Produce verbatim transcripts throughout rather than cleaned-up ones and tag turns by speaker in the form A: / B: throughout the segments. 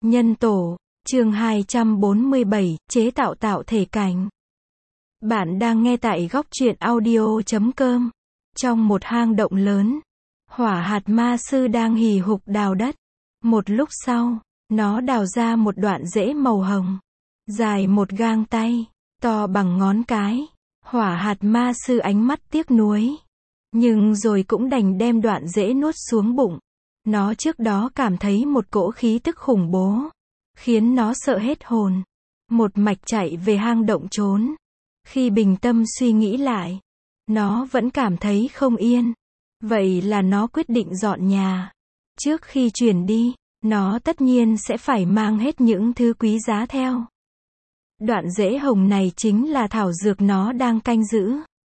A: Nhân tổ, chương hai trăm bốn mươi bảy, chế tạo tạo thể cảnh. Bạn đang nghe tại góc truyện audio chấm com. Trong một hang động lớn, hỏa hạt ma sư đang hì hục đào đất. Một lúc sau, nó đào ra một đoạn rễ màu hồng, dài một gang tay, to bằng ngón cái. Hỏa hạt ma sư ánh mắt tiếc nuối, nhưng rồi cũng đành đem đoạn rễ nuốt xuống bụng. Nó trước đó cảm thấy một cỗ khí tức khủng bố, khiến nó sợ hết hồn. Một mạch chạy về hang động trốn. Khi bình tâm suy nghĩ lại, nó vẫn cảm thấy không yên. Vậy là nó quyết định dọn nhà. Trước khi chuyển đi, nó tất nhiên sẽ phải mang hết những thứ quý giá theo. Đoạn rễ hồng này chính là thảo dược nó đang canh giữ.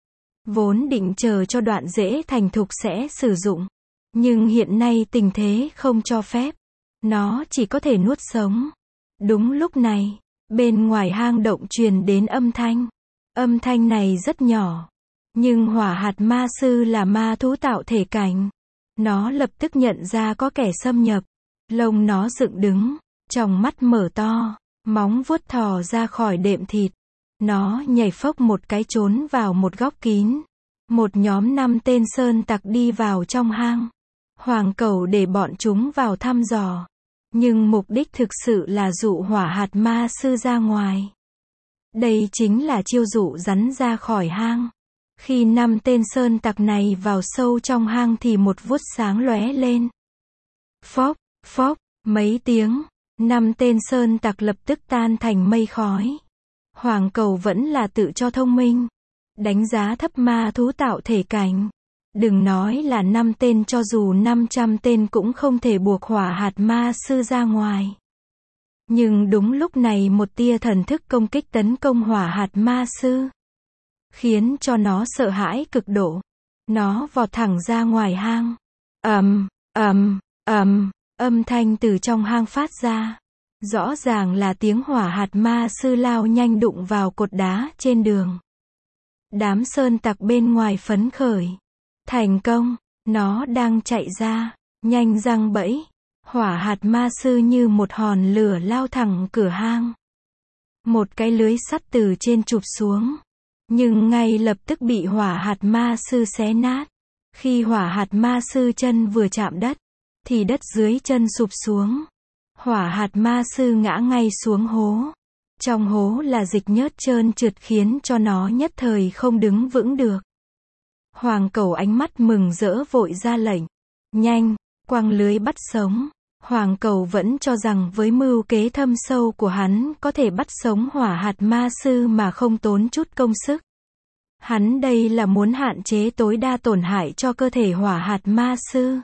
A: Vốn định chờ cho đoạn rễ thành thục sẽ sử dụng. Nhưng hiện nay tình thế không cho phép. Nó chỉ có thể nuốt sống. Đúng lúc này, bên ngoài hang động truyền đến âm thanh. Âm thanh này rất nhỏ. Nhưng hỏa hạt ma sư là ma thú tạo thể cảnh. Nó lập tức nhận ra có kẻ xâm nhập. Lông nó dựng đứng, tròng mắt mở to, móng vuốt thò ra khỏi đệm thịt. Nó nhảy phốc một cái trốn vào một góc kín. Một nhóm năm tên sơn tặc đi vào trong hang. Hoàng cầu để bọn chúng vào thăm dò. Nhưng mục đích thực sự là dụ hỏa hạt ma sư ra ngoài. Đây chính là chiêu dụ rắn ra khỏi hang. Khi năm tên sơn tặc này vào sâu trong hang thì một vuốt sáng lóe lên. Phốc, phốc, mấy tiếng, năm tên sơn tặc lập tức tan thành mây khói. Hoàng cầu vẫn là tự cho thông minh. Đánh giá thấp ma thú tạo thể cảnh. Đừng nói là năm tên, cho dù năm trăm tên cũng không thể buộc hỏa hạt ma sư ra ngoài. Nhưng đúng lúc này một tia thần thức công kích tấn công hỏa hạt ma sư, khiến cho nó sợ hãi cực độ. Nó vọt thẳng ra ngoài hang. Ầm, ầm, ầm, âm thanh từ trong hang phát ra. Rõ ràng là tiếng hỏa hạt ma sư lao nhanh đụng vào cột đá trên đường. Đám sơn tặc bên ngoài phấn khởi. Thành công, nó đang chạy ra, nhanh răng bẫy. Hỏa hạt ma sư như một hòn lửa lao thẳng cửa hang. Một cái lưới sắt từ trên chụp xuống. Nhưng ngay lập tức bị hỏa hạt ma sư xé nát. Khi hỏa hạt ma sư chân vừa chạm đất, thì đất dưới chân sụp xuống. Hỏa hạt ma sư ngã ngay xuống hố. Trong hố là dịch nhớt trơn trượt khiến cho nó nhất thời không đứng vững được. Hoàng cầu ánh mắt mừng rỡ vội ra lệnh. Nhanh, quăng lưới bắt sống. Hoàng cầu vẫn cho rằng với mưu kế thâm sâu của hắn có thể bắt sống hỏa hạt ma sư mà không tốn chút công sức. Hắn đây là muốn hạn chế tối đa tổn hại cho cơ thể hỏa hạt ma sư.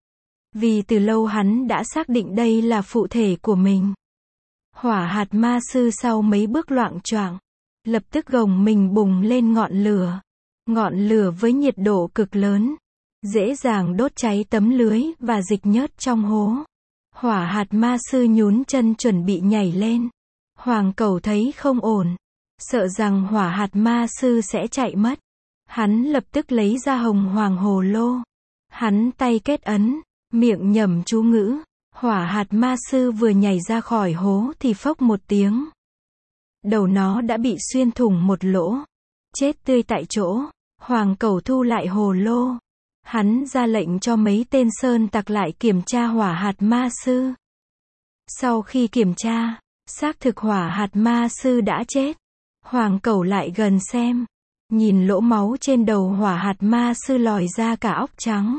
A: Vì từ lâu hắn đã xác định đây là phụ thể của mình. Hỏa hạt ma sư sau mấy bước loạng choạng, lập tức gồng mình bùng lên ngọn lửa. Ngọn lửa với nhiệt độ cực lớn, dễ dàng đốt cháy tấm lưới và dịch nhớt trong hố. Hỏa hạt ma sư nhún chân chuẩn bị nhảy lên. Hoàng cầu thấy không ổn, sợ rằng hỏa hạt ma sư sẽ chạy mất. Hắn lập tức lấy ra hồng hoàng hồ lô. Hắn tay kết ấn, miệng nhẩm chú ngữ. Hỏa hạt ma sư vừa nhảy ra khỏi hố thì phốc một tiếng. Đầu nó đã bị xuyên thủng một lỗ. Chết tươi tại chỗ. Hoàng cầu thu lại hồ lô. Hắn ra lệnh cho mấy tên sơn tặc lại kiểm tra hỏa hạt ma sư. Sau khi kiểm tra, xác thực hỏa hạt ma sư đã chết. Hoàng cầu lại gần xem. Nhìn lỗ máu trên đầu hỏa hạt ma sư lòi ra cả óc trắng.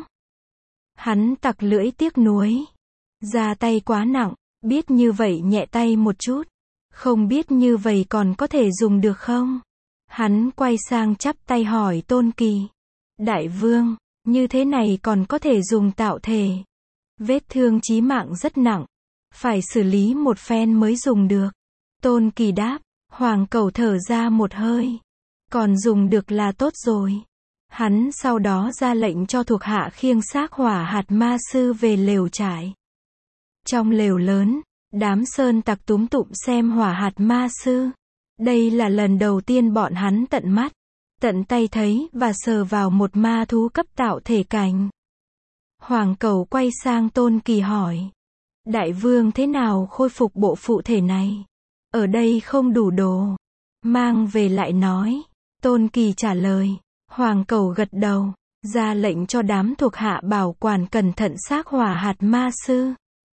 A: Hắn tặc lưỡi tiếc nuối. Ra tay quá nặng, biết như vậy nhẹ tay một chút. Không biết như vậy còn có thể dùng được không? Hắn quay sang chắp tay hỏi Tôn Kỳ. Đại vương, như thế này còn có thể dùng tạo thể. Vết thương chí mạng rất nặng. Phải xử lý một phen mới dùng được. Tôn Kỳ đáp. Hoàng cầu thở ra một hơi. Còn dùng được là tốt rồi. Hắn sau đó ra lệnh cho thuộc hạ khiêng xác hỏa hạt ma sư về lều trại. Trong lều lớn, đám sơn tặc túm tụm xem hỏa hạt ma sư. Đây là lần đầu tiên bọn hắn tận mắt, tận tay thấy và sờ vào một ma thú cấp tạo thể cảnh. Hoàng cầu quay sang Tôn Kỳ hỏi. Đại vương thế nào khôi phục bộ phụ thể này? Ở đây không đủ đồ. Mang về lại nói. Tôn Kỳ trả lời. Hoàng Cẩu gật đầu, ra lệnh cho đám thuộc hạ bảo quản cẩn thận xác hỏa hạt ma sư.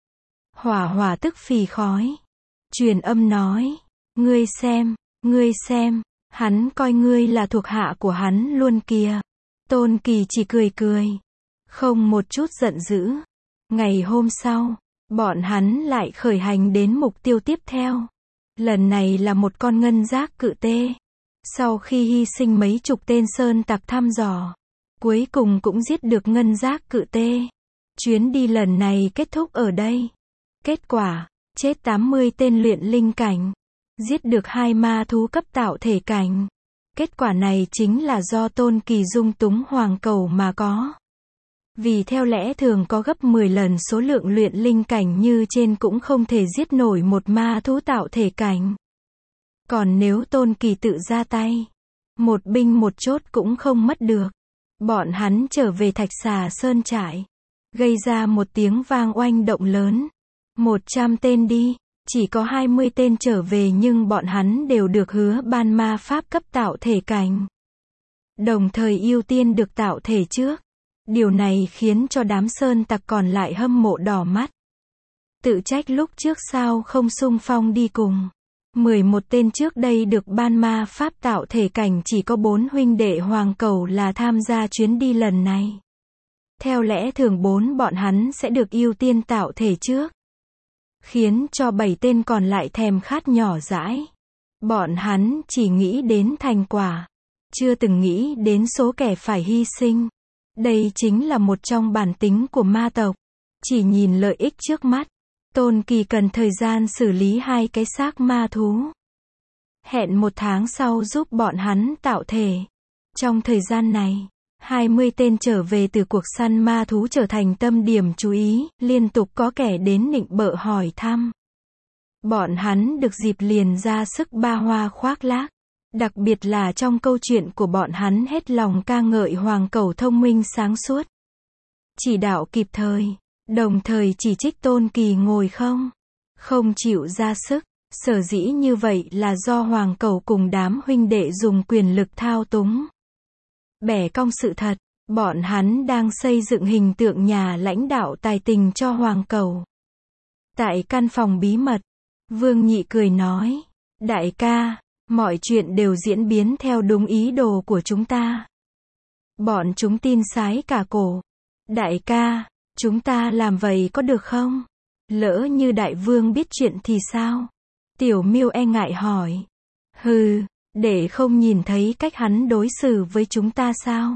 A: Hỏa Hỏa tức phì khói. Truyền âm nói. Ngươi xem, ngươi xem, hắn coi ngươi là thuộc hạ của hắn luôn kìa. Tôn Kỳ chỉ cười cười, không một chút giận dữ. Ngày hôm sau, bọn hắn lại khởi hành đến mục tiêu tiếp theo. Lần này là một con ngân giác cự tê. Sau khi hy sinh mấy chục tên sơn tặc thăm dò, cuối cùng cũng giết được ngân giác cự tê. Chuyến đi lần này kết thúc ở đây. Kết quả, chết tám mươi tên luyện linh cảnh, giết được hai ma thú cấp tạo thể cảnh. Kết quả này chính là do Tôn Kỳ dung túng Hoàng Cẩu mà có. Vì theo lẽ thường có gấp mười lần số lượng luyện linh cảnh như trên cũng không thể giết nổi một ma thú tạo thể cảnh. Còn nếu Tôn Kỳ tự ra tay, một binh một chốt cũng không mất được. Bọn hắn trở về Thạch Xà Sơn trại, gây ra một tiếng vang oanh động lớn. Một trăm tên đi, chỉ có hai mươi tên trở về nhưng bọn hắn đều được hứa ban ma pháp cấp tạo thể cảnh. Đồng thời ưu tiên được tạo thể trước. Điều này khiến cho đám sơn tặc còn lại hâm mộ đỏ mắt. Tự trách lúc trước sao không xung phong đi cùng. mười một tên trước đây được ban ma pháp tạo thể cảnh, chỉ có bốn huynh đệ Hoàng Cẩu là tham gia chuyến đi lần này. Theo lẽ thường bốn bọn hắn sẽ được ưu tiên tạo thể trước. Khiến cho bảy tên còn lại thèm khát nhỏ dãi. Bọn hắn chỉ nghĩ đến thành quả, chưa từng nghĩ đến số kẻ phải hy sinh. Đây chính là một trong bản tính của ma tộc. Chỉ nhìn lợi ích trước mắt. Tôn Kỳ cần thời gian xử lý hai cái xác ma thú. Hẹn một tháng sau giúp bọn hắn tạo thể. Trong thời gian này, hai mươi tên trở về từ cuộc săn ma thú trở thành tâm điểm chú ý, liên tục có kẻ đến nịnh bợ hỏi thăm. Bọn hắn được dịp liền ra sức ba hoa khoác lác. Đặc biệt là trong câu chuyện của bọn hắn hết lòng ca ngợi Hoàng Cẩu thông minh sáng suốt, chỉ đạo kịp thời, đồng thời chỉ trích Tôn Kỳ ngồi không, không chịu ra sức. Sở dĩ như vậy là do Hoàng Cẩu cùng đám huynh đệ dùng quyền lực thao túng, bẻ cong sự thật. Bọn hắn đang xây dựng hình tượng nhà lãnh đạo tài tình cho Hoàng Cẩu. Tại căn phòng bí mật, Vương Nhị cười nói, đại ca, mọi chuyện đều diễn biến theo đúng ý đồ của chúng ta. Bọn chúng tin sái cả cổ. Đại ca, chúng ta làm vậy có được không? Lỡ như đại vương biết chuyện thì sao? Tiểu Miêu e ngại hỏi. Hừ, để không nhìn thấy cách hắn đối xử với chúng ta sao?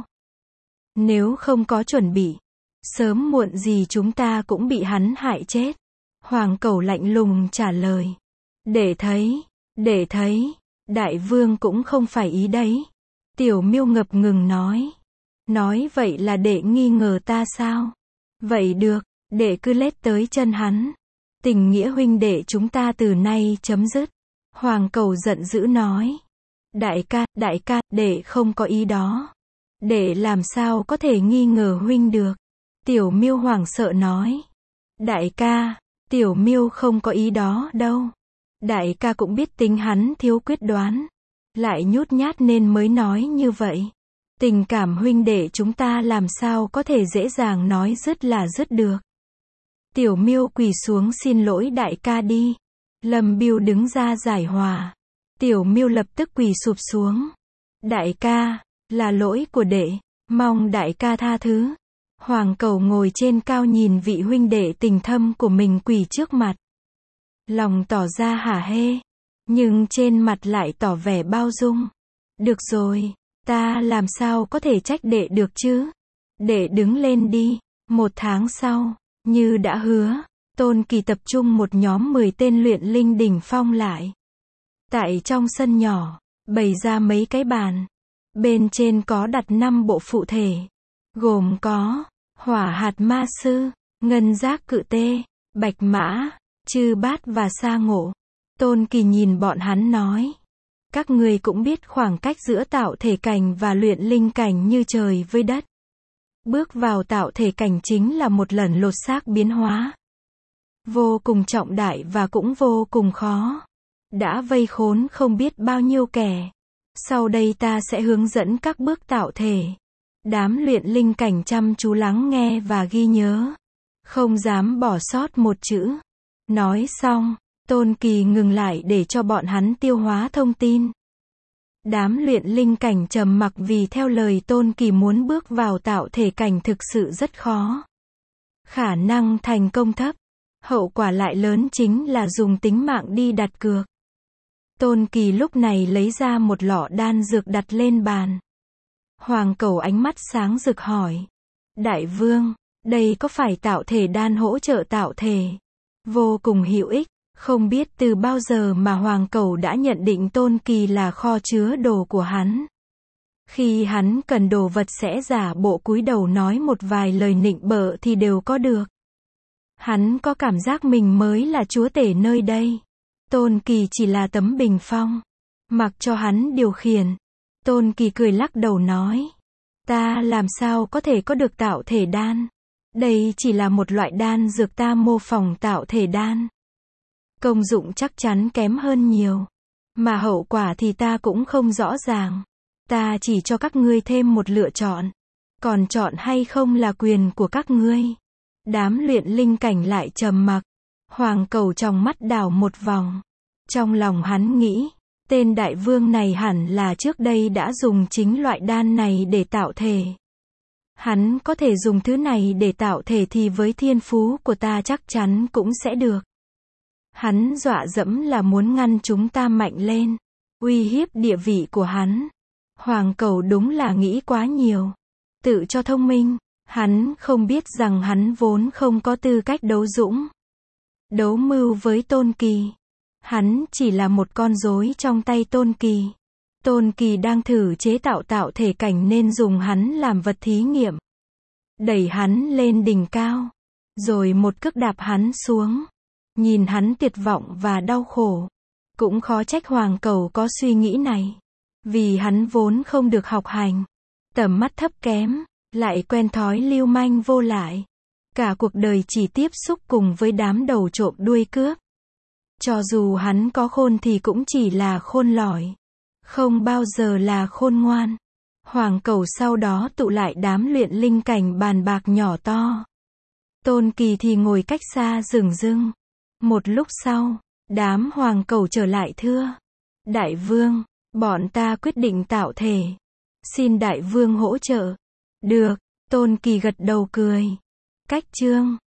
A: Nếu không có chuẩn bị, sớm muộn gì chúng ta cũng bị hắn hại chết. Hoàng Cẩu lạnh lùng trả lời. Để thấy, để thấy. Đại vương cũng không phải ý đấy. Tiểu Miêu ngập ngừng nói. Nói vậy là đệ nghi ngờ ta sao? Vậy được, đệ cứ lết tới chân hắn. Tình nghĩa huynh đệ chúng ta từ nay chấm dứt. Hoàng Cẩu giận dữ nói. Đại ca, đại ca, đệ không có ý đó. Đệ làm sao có thể nghi ngờ huynh được? Tiểu Miêu hoảng sợ nói. Đại ca, Tiểu Miêu không có ý đó đâu. Đại ca cũng biết tính hắn thiếu quyết đoán, lại nhút nhát nên mới nói như vậy. Tình cảm huynh đệ chúng ta làm sao có thể dễ dàng nói dứt là dứt được. Tiểu Miêu quỳ xuống xin lỗi đại ca đi. Lâm Biêu đứng ra giải hòa. Tiểu Miêu lập tức quỳ sụp xuống. Đại ca, là lỗi của đệ, mong đại ca tha thứ. Hoàng Cẩu ngồi trên cao nhìn vị huynh đệ tình thâm của mình quỳ trước mặt. Lòng tỏ ra hả hê, nhưng trên mặt lại tỏ vẻ bao dung. Được rồi, ta làm sao có thể trách đệ được chứ? Đệ đứng lên đi. Một tháng sau, như đã hứa, Tôn Kỳ tập trung một nhóm mười tên luyện linh đỉnh phong lại. Tại trong sân nhỏ, bày ra mấy cái bàn. Bên trên có đặt năm bộ phụ thể, gồm có Hỏa Hạt Ma Sư, Ngân Giác Cự Tê, Bạch Mã, Chư Bát và Sa Ngộ. Tôn Kỳ nhìn bọn hắn nói. Các ngươi cũng biết khoảng cách giữa tạo thể cảnh và luyện linh cảnh như trời với đất. Bước vào tạo thể cảnh chính là một lần lột xác biến hóa. vô cùng trọng đại và cũng vô cùng khó. Đã vây khốn không biết bao nhiêu kẻ. Sau đây ta sẽ hướng dẫn các bước tạo thể. Đám luyện linh cảnh chăm chú lắng nghe và ghi nhớ. Không dám bỏ sót một chữ. Nói xong, Tôn Kỳ ngừng lại để cho bọn hắn tiêu hóa thông tin. Đám luyện linh cảnh trầm mặc vì theo lời Tôn Kỳ muốn bước vào tạo thể cảnh thực sự rất khó. Khả năng thành công thấp. Hậu quả lại lớn chính là dùng tính mạng đi đặt cược. Tôn Kỳ lúc này lấy ra một lọ đan dược đặt lên bàn. Hoàng Cẩu ánh mắt sáng rực hỏi. Đại vương, đây có phải tạo thể đan hỗ trợ tạo thể? Vô cùng hữu ích. Không biết từ bao giờ mà Hoàng Cẩu đã nhận định Tôn Kỳ là kho chứa đồ của hắn. Khi hắn cần đồ vật sẽ giả bộ cúi đầu nói một vài lời nịnh bợ thì đều có được. Hắn có cảm giác mình mới là chúa tể nơi đây. Tôn Kỳ chỉ là tấm bình phong. Mặc cho hắn điều khiển. Tôn Kỳ cười lắc đầu nói. Ta làm sao có thể có được tạo thể đan? Đây chỉ là một loại đan dược ta mô phỏng tạo thể đan. Công dụng chắc chắn kém hơn nhiều. Mà hậu quả thì ta cũng không rõ ràng. Ta chỉ cho các ngươi thêm một lựa chọn. Còn chọn hay không là quyền của các ngươi. Đám luyện linh cảnh lại trầm mặc. Hoàng Cẩu trong mắt đảo một vòng. Trong lòng hắn nghĩ, tên đại vương này hẳn là trước đây đã dùng chính loại đan này để tạo thể. Hắn có thể dùng thứ này để tạo thể thì với thiên phú của ta chắc chắn cũng sẽ được. Hắn dọa dẫm là muốn ngăn chúng ta mạnh lên, uy hiếp địa vị của hắn. Hoàng Cẩu đúng là nghĩ quá nhiều. Tự cho thông minh, hắn không biết rằng hắn vốn không có tư cách đấu dũng. Đấu mưu với Tôn Kỳ. Hắn chỉ là một con rối trong tay Tôn Kỳ. Tôn Kỳ đang thử chế tạo tạo thể cảnh nên dùng hắn làm vật thí nghiệm. Đẩy hắn lên đỉnh cao. Rồi một cước đạp hắn xuống. Nhìn hắn tuyệt vọng và đau khổ. Cũng khó trách Hoàng Cẩu có suy nghĩ này. Vì hắn vốn không được học hành. Tầm mắt thấp kém. Lại quen thói lưu manh vô lại. Cả cuộc đời chỉ tiếp xúc cùng với đám đầu trộm đuôi cướp. Cho dù hắn có khôn thì cũng chỉ là khôn lỏi. Không bao giờ là khôn ngoan. Hoàng Cẩu sau đó tụ lại đám luyện linh cảnh bàn bạc nhỏ to. Tôn Kỳ thì ngồi cách xa rừng rưng. Một lúc sau, đám Hoàng Cẩu trở lại thưa. Đại vương, bọn ta quyết định tạo thể. Xin đại vương hỗ trợ. Được, Tôn Kỳ gật đầu cười. Cách chương